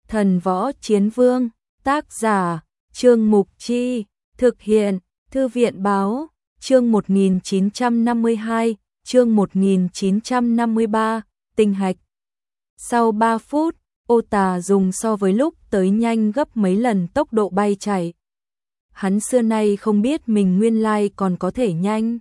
Thần võ chiến vương, tác giả, Trương Mục Chi, thực hiện, Thư viện báo, chương 1952, chương 1953, tinh hạch. Sau 3 phút, Ô Tà dùng so với lúc tới nhanh gấp mấy lần tốc độ bay chạy. Hắn xưa nay không biết mình nguyên lai còn có thể nhanh.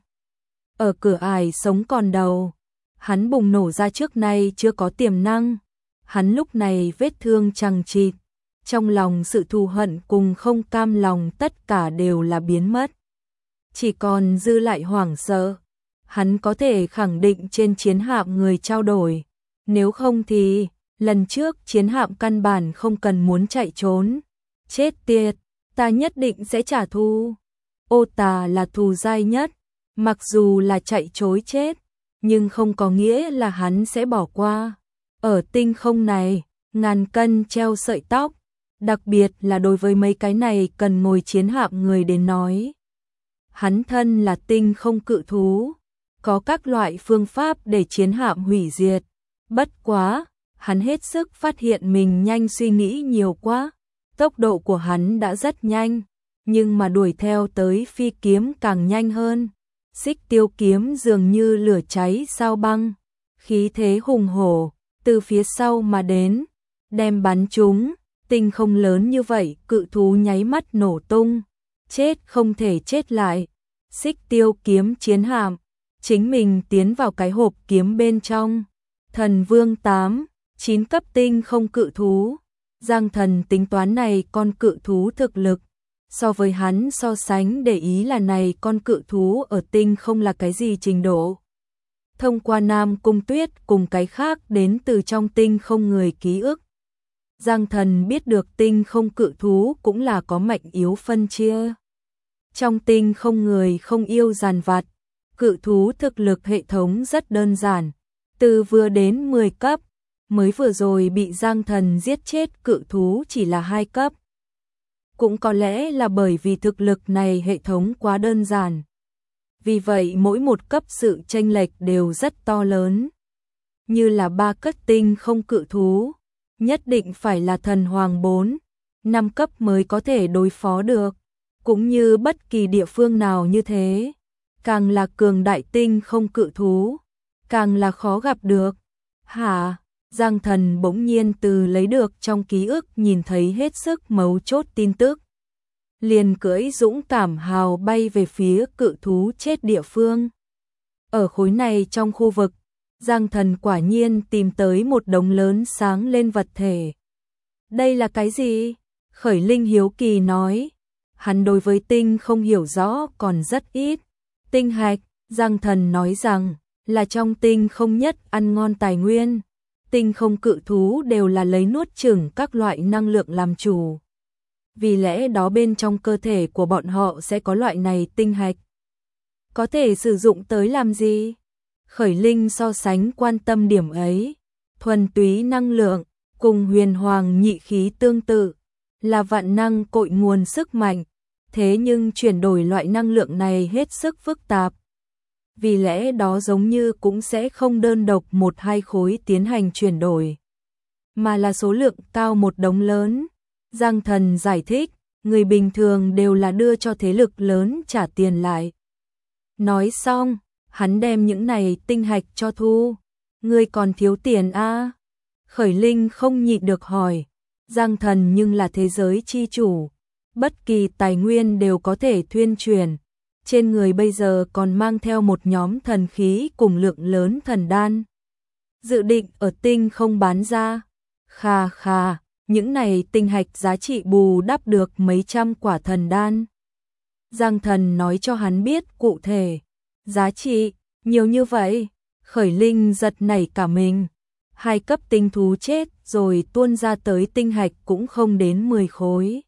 Ở cửa ải sống còn đầu, hắn bùng nổ ra trước nay chưa có tiềm năng. Hắn lúc này vết thương chằng chịt, trong lòng sự thù hận cùng không cam lòng tất cả đều là biến mất. Chỉ còn dư lại hoảng sợ. Hắn có thể khẳng định trên chiến hạm người trao đổi. Nếu không thì, lần trước chiến hạm căn bản không cần muốn chạy trốn. Chết tiệt, ta nhất định sẽ trả thù. Ô Tà là thù dai nhất, mặc dù là chạy trối chết, nhưng không có nghĩa là hắn sẽ bỏ qua. Ở tinh không này, ngàn cân treo sợi tóc, đặc biệt là đối với mấy cái này cần ngồi chiến hạm người đến nói. Hắn thân là tinh không cự thú, có các loại phương pháp để chiến hạm hủy diệt. Bất quá, hắn hết sức phát hiện mình nhanh suy nghĩ nhiều quá. Tốc độ của hắn đã rất nhanh, nhưng mà đuổi theo tới phi kiếm càng nhanh hơn. Xích tiêu kiếm dường như lửa cháy sao băng, khí thế hùng hổ, từ phía sau mà đến, đem bắn chúng. Tinh không lớn như vậy, cự thú nháy mắt nổ tung, chết không thể chết lại. Xích tiêu kiếm chiến hạm, chính mình tiến vào cái hộp kiếm bên trong. Thần vương 8, 9 cấp tinh không cự thú. Giang Thần tính toán này con cự thú thực lực, so với hắn so sánh để ý là này con cự thú ở tinh không là cái gì trình độ. Thông qua Nam Cung Tuyết cùng cái khác đến từ trong tinh không người ký ức, Giang Thần biết được tinh không cự thú cũng là có mạnh yếu phân chia. Trong tinh không người không yêu giàn vặt, cự thú thực lực hệ thống rất đơn giản, từ vừa đến 10 cấp, mới vừa rồi bị Giang Thần giết chết cự thú chỉ là 2 cấp. Cũng có lẽ là bởi vì thực lực này hệ thống quá đơn giản. Vì vậy mỗi một cấp sự chênh lệch đều rất to lớn. Như là 3 cấp tinh không cự thú, nhất định phải là thần hoàng 4, 5 cấp mới có thể đối phó được. Cũng như bất kỳ địa phương nào như thế, càng là cường đại tinh không cự thú, càng là khó gặp được. Hả? Giang Thần bỗng nhiên từ lấy được trong ký ức nhìn thấy hết sức mấu chốt tin tức. Liền cưỡi dũng cảm hào bay về phía cự thú chết địa phương. Ở khối này trong khu vực, Giang Thần quả nhiên tìm tới một đống lớn sáng lên vật thể. Đây là cái gì? Khởi Linh hiếu kỳ nói. Hắn đối với tinh không hiểu rõ còn rất ít. Tinh hạch, Giang Thần nói rằng, là trong tinh không nhất ăn ngon tài nguyên. Tinh không cự thú đều là lấy nuốt chửng các loại năng lượng làm chủ. Vì lẽ đó bên trong cơ thể của bọn họ sẽ có loại này tinh hạch. Có thể sử dụng tới làm gì? Khởi Linh so sánh quan tâm điểm ấy. Thuần túy năng lượng, cùng huyền hoàng nhị khí tương tự, là vạn năng cội nguồn sức mạnh. Thế nhưng chuyển đổi loại năng lượng này hết sức phức tạp. Vì lẽ đó giống như cũng sẽ không đơn độc 1-2 khối tiến hành chuyển đổi, mà là số lượng cao một đống lớn. Giang Thần giải thích, người bình thường đều là đưa cho thế lực lớn trả tiền lại. Nói xong, hắn đem những này tinh hạch cho thu. Ngươi còn thiếu tiền à? Khởi Linh không nhịn được hỏi. Giang Thần nhưng là thế giới chi chủ, bất kỳ tài nguyên đều có thể thuyên truyền. Trên người bây giờ còn mang theo một nhóm thần khí cùng lượng lớn thần đan. Dự định ở tinh không bán ra. Khà khà, những này tinh hạch giá trị bù đắp được mấy trăm quả thần đan. Giang Thần nói cho hắn biết cụ thể. Giá trị, nhiều như vậy. Khởi Linh giật nảy cả mình. 2 cấp tinh thú chết rồi tuôn ra tới tinh hạch cũng không đến 10 khối.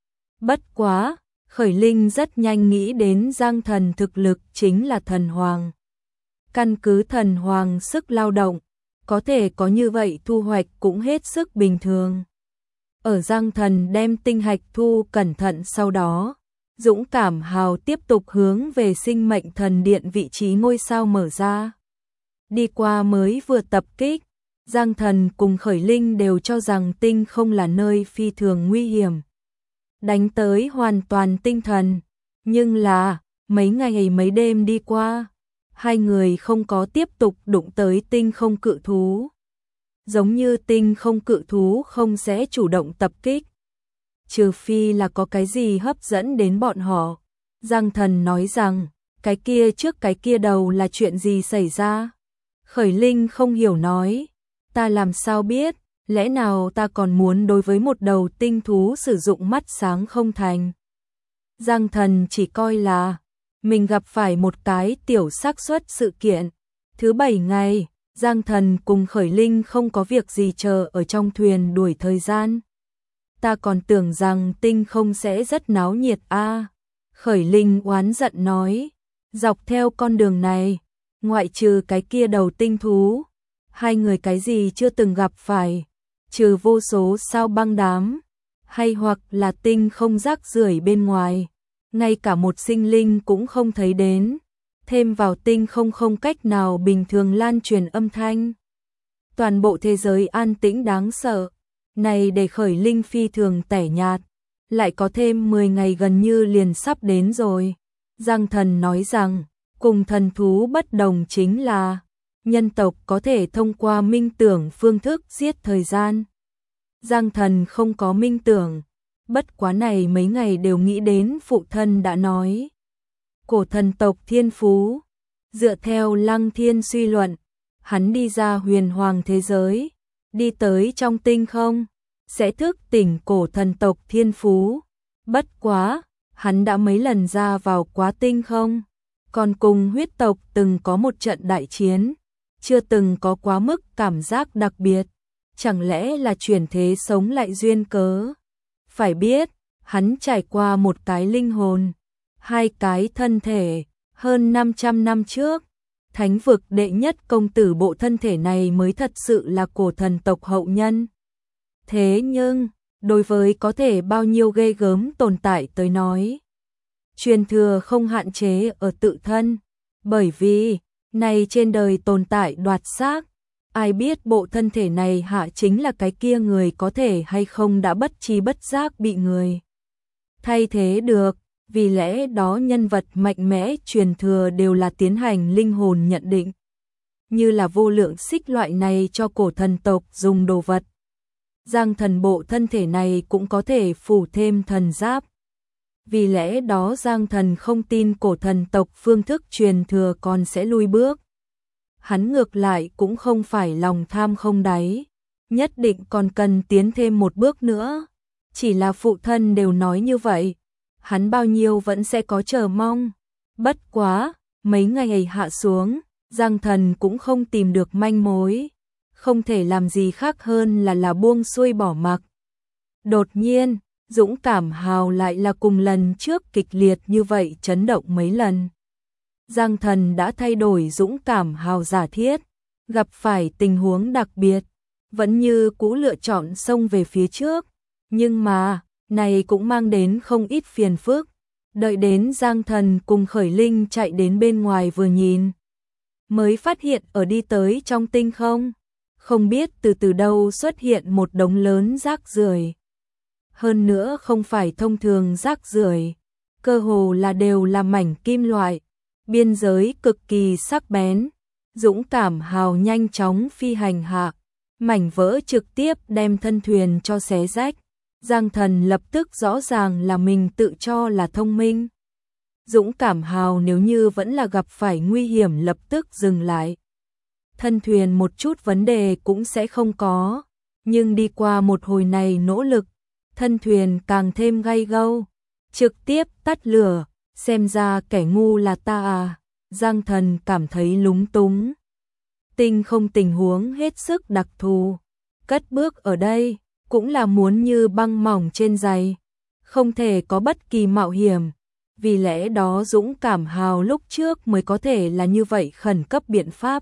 Bất quá, Khởi Linh rất nhanh nghĩ đến Giang Thần thực lực chính là thần hoàng. Căn cứ thần hoàng sức lao động, có thể có như vậy thu hoạch cũng hết sức bình thường. Ở Giang Thần đem tinh hạch thu cẩn thận sau đó, dũng cảm hào tiếp tục hướng về sinh mệnh thần điện vị trí ngôi sao mở ra. Đi qua mới vừa tập kích, Giang Thần cùng Khởi Linh đều cho rằng tinh không là nơi phi thường nguy hiểm, đánh tới hoàn toàn tinh thần, nhưng là mấy ngày mấy đêm đi qua, hai người không có tiếp tục đụng tới tinh không cự thú. Giống như tinh không cự thú không sẽ chủ động tập kích, trừ phi là có cái gì hấp dẫn đến bọn họ. Giang Thần nói rằng, cái kia trước cái kia đầu là chuyện gì xảy ra? Khởi Linh không hiểu nói, ta làm sao biết, lẽ nào ta còn muốn đối với một đầu tinh thú sử dụng mắt sáng không thành? Giang Thần chỉ coi là mình gặp phải một cái tiểu xác suất sự kiện. Thứ 7 ngày, Giang Thần cùng Khởi Linh không có việc gì chờ ở trong thuyền đuổi thời gian. Ta còn tưởng rằng tinh không sẽ rất náo nhiệt a. Khởi Linh oán giận nói, dọc theo con đường này, ngoại trừ cái kia đầu tinh thú, hai người cái gì chưa từng gặp phải, trừ vô số sao băng đám, hay hoặc là tinh không rác rưởi bên ngoài, ngay cả một sinh linh cũng không thấy đến, thêm vào tinh không cách nào bình thường lan truyền âm thanh. Toàn bộ thế giới an tĩnh đáng sợ, này để Khởi Linh phi thường tẻ nhạt, lại có thêm 10 ngày gần như liền sắp đến rồi. Giang Thần nói rằng, cùng thần thú bất đồng chính là, nhân tộc có thể thông qua minh tưởng phương thức giết thời gian. Giang Thần không có minh tưởng, bất quá này mấy ngày đều nghĩ đến phụ thân đã nói. Cổ thần tộc thiên phú, dựa theo Lăng Thiên suy luận, hắn đi ra huyền hoàng thế giới, đi tới trong tinh không, sẽ thức tỉnh cổ thần tộc thiên phú. Bất quá, hắn đã mấy lần ra vào quá tinh không, còn cùng huyết tộc từng có một trận đại chiến, chưa từng có quá mức cảm giác đặc biệt, chẳng lẽ là chuyển thế sống lại duyên cớ. Phải biết, hắn trải qua một cái linh hồn, hai cái thân thể, hơn 500 năm trước, thánh vực đệ nhất công tử bộ thân thể này mới thật sự là cổ thần tộc hậu nhân. Thế nhưng, đối với có thể bao nhiêu ghê gớm tồn tại tới nói, truyền thừa không hạn chế ở tự thân, bởi vì, này trên đời tồn tại đoạt xác, ai biết bộ thân thể này hạ chính là cái kia người có thể hay không đã bất tri bất giác bị người thay thế được, vì lẽ đó nhân vật mạnh mẽ truyền thừa đều là tiến hành linh hồn nhận định, như là vô lượng xích loại này cho cổ thần tộc dùng đồ vật. Giang Thần bộ thân thể này cũng có thể phủ thêm thần giáp. Vì lẽ đó Giang Thần không tin cổ thần tộc phương thức truyền thừa còn sẽ lui bước. Hắn ngược lại cũng không phải lòng tham không đáy, nhất định còn cần tiến thêm một bước nữa. Chỉ là phụ thân đều nói như vậy, hắn bao nhiêu vẫn sẽ có chờ mong. Bất quá, mấy ngày hạ xuống, Giang Thần cũng không tìm được manh mối, không thể làm gì khác hơn là buông xuôi bỏ mặc. Đột nhiên, dũng cảm hào lại là cùng lần trước kịch liệt như vậy chấn động mấy lần. Giang Thần đã thay đổi dũng cảm hào giả thiết, gặp phải tình huống đặc biệt, vẫn như cũ lựa chọn xông về phía trước, nhưng mà, này cũng mang đến không ít phiền phức. Đợi đến Giang Thần cùng Khởi Linh chạy đến bên ngoài vừa nhìn, mới phát hiện ở đi tới trong tinh không biết từ đâu xuất hiện một đống lớn rác rưởi. Hơn nữa không phải thông thường rác rưởi, cơ hồ là đều là mảnh kim loại, biên giới cực kỳ sắc bén. Dũng cảm hào nhanh chóng phi hành hạ, mảnh vỡ trực tiếp đem thân thuyền cho xé rách. Giang Thần lập tức rõ ràng là mình tự cho là thông minh. Dũng cảm hào nếu như vẫn là gặp phải nguy hiểm lập tức dừng lại, thân thuyền một chút vấn đề cũng sẽ không có. Nhưng đi qua một hồi này nỗ lực, thân thuyền càng thêm gay gâu, trực tiếp tắt lửa, xem ra kẻ ngu là ta à. Giang Thần cảm thấy lúng túng. Tinh không tình huống hết sức đặc thù, cất bước ở đây cũng là muốn như băng mỏng trên giày, không thể có bất kỳ mạo hiểm. Vì lẽ đó dũng cảm hào lúc trước mới có thể là như vậy khẩn cấp biện pháp.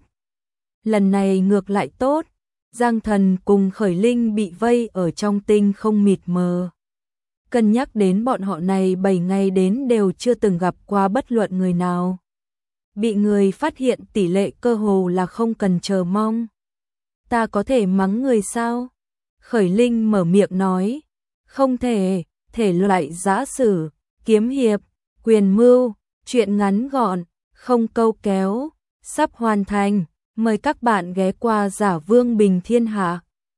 Lần này ngược lại tốt, Giang Thần cùng Khởi Linh bị vây ở trong tinh không mịt mờ. Cân nhắc đến bọn họ này 7 ngày đến đều chưa từng gặp qua bất luận người nào, bị người phát hiện tỷ lệ cơ hồ là không cần chờ mong. ta có thể mắng người sao? Khởi Linh mở miệng nói, không thể, thể loại giã sử, kiếm hiệp, quyền mưu, truyện ngắn gọn, không câu kéo, sắp hoàn thành, mời các bạn ghé qua Giả Vương Bình Thiên Hạ.